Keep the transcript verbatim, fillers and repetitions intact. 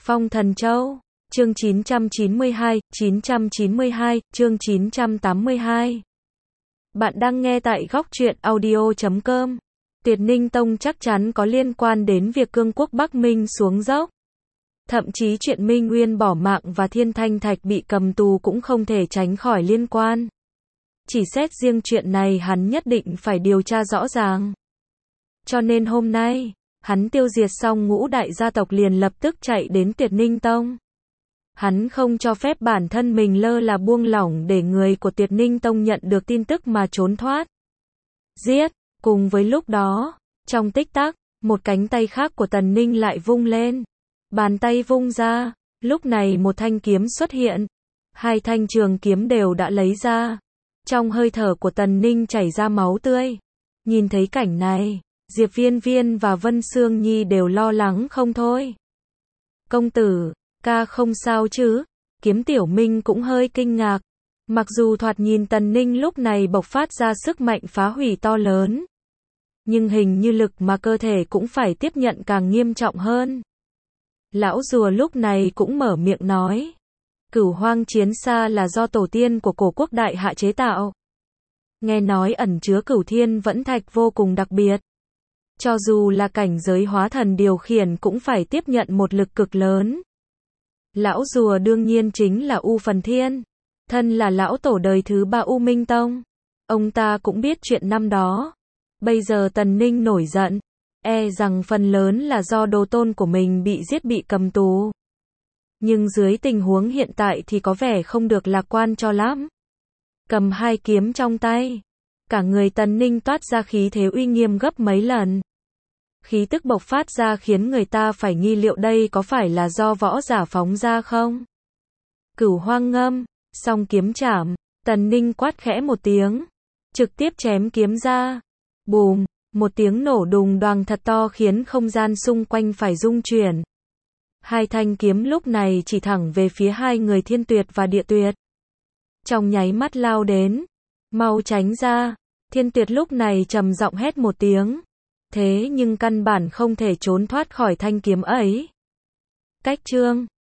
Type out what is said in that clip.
Phong Thần Châu, chương chín trăm chín mươi hai, chín trăm chín mươi hai, chương chín trăm tám mươi hai. Bạn đang nghe tại góc truyện audio chấm com. Tuyệt Ninh Tông chắc chắn có liên quan đến việc cương quốc Bắc Minh xuống dốc. Thậm chí chuyện Minh Nguyên bỏ mạng và Thiên Thanh Thạch bị cầm tù cũng không thể tránh khỏi liên quan. Chỉ xét riêng chuyện này hắn nhất định phải điều tra rõ ràng. Cho nên hôm nay, hắn tiêu diệt xong ngũ đại gia tộc liền lập tức chạy đến Tuyệt Ninh Tông. Hắn không cho phép bản thân mình lơ là buông lỏng để người của Tuyệt Ninh Tông nhận được tin tức mà trốn thoát. Giết! Cùng với lúc đó, trong tích tắc, một cánh tay khác của Tần Ninh lại vung lên. Bàn tay vung ra, lúc này một thanh kiếm xuất hiện. Hai thanh trường kiếm đều đã lấy ra. Trong hơi thở của Tần Ninh chảy ra máu tươi. Nhìn thấy cảnh này, Diệp Viên Viên và Vân Sương Nhi đều lo lắng không thôi. Công tử, ca không sao chứ? Kiếm Tiểu Minh cũng hơi kinh ngạc. Mặc dù thoạt nhìn Tần Ninh lúc này bộc phát ra sức mạnh phá hủy to lớn, nhưng hình như lực mà cơ thể cũng phải tiếp nhận càng nghiêm trọng hơn. Lão rùa lúc này cũng mở miệng nói. Cửu hoang chiến xa là do tổ tiên của cổ quốc đại hạ chế tạo. Nghe nói ẩn chứa cửu thiên vẫn thạch vô cùng đặc biệt. Cho dù là cảnh giới hóa thần điều khiển cũng phải tiếp nhận một lực cực lớn. Lão rùa đương nhiên chính là U Phần Thiên. Thân là lão tổ đời thứ ba U Minh Tông. Ông ta cũng biết chuyện năm đó. Bây giờ Tần Ninh nổi giận. E rằng phần lớn là do đồ tôn của mình bị giết bị cầm tù. Nhưng dưới tình huống hiện tại thì có vẻ không được lạc quan cho lắm. Cầm hai kiếm trong tay. Cả người Tần Ninh toát ra khí thế uy nghiêm gấp mấy lần. Khí tức bộc phát ra khiến người ta phải nghi liệu đây có phải là do võ giả phóng ra không? Cửu hoang ngâm, song kiếm chảm, Tần Ninh quát khẽ một tiếng. Trực tiếp chém kiếm ra. Bùm, một tiếng nổ đùng đoàng thật to khiến không gian xung quanh phải rung chuyển. Hai thanh kiếm lúc này chỉ thẳng về phía hai người Thiên Tuyệt và Địa Tuyệt. Trong nháy mắt lao đến. Mau tránh ra. Thiên Tuyệt lúc này trầm giọng hét một tiếng. Thế nhưng căn bản không thể trốn thoát khỏi thanh kiếm ấy. Cách chương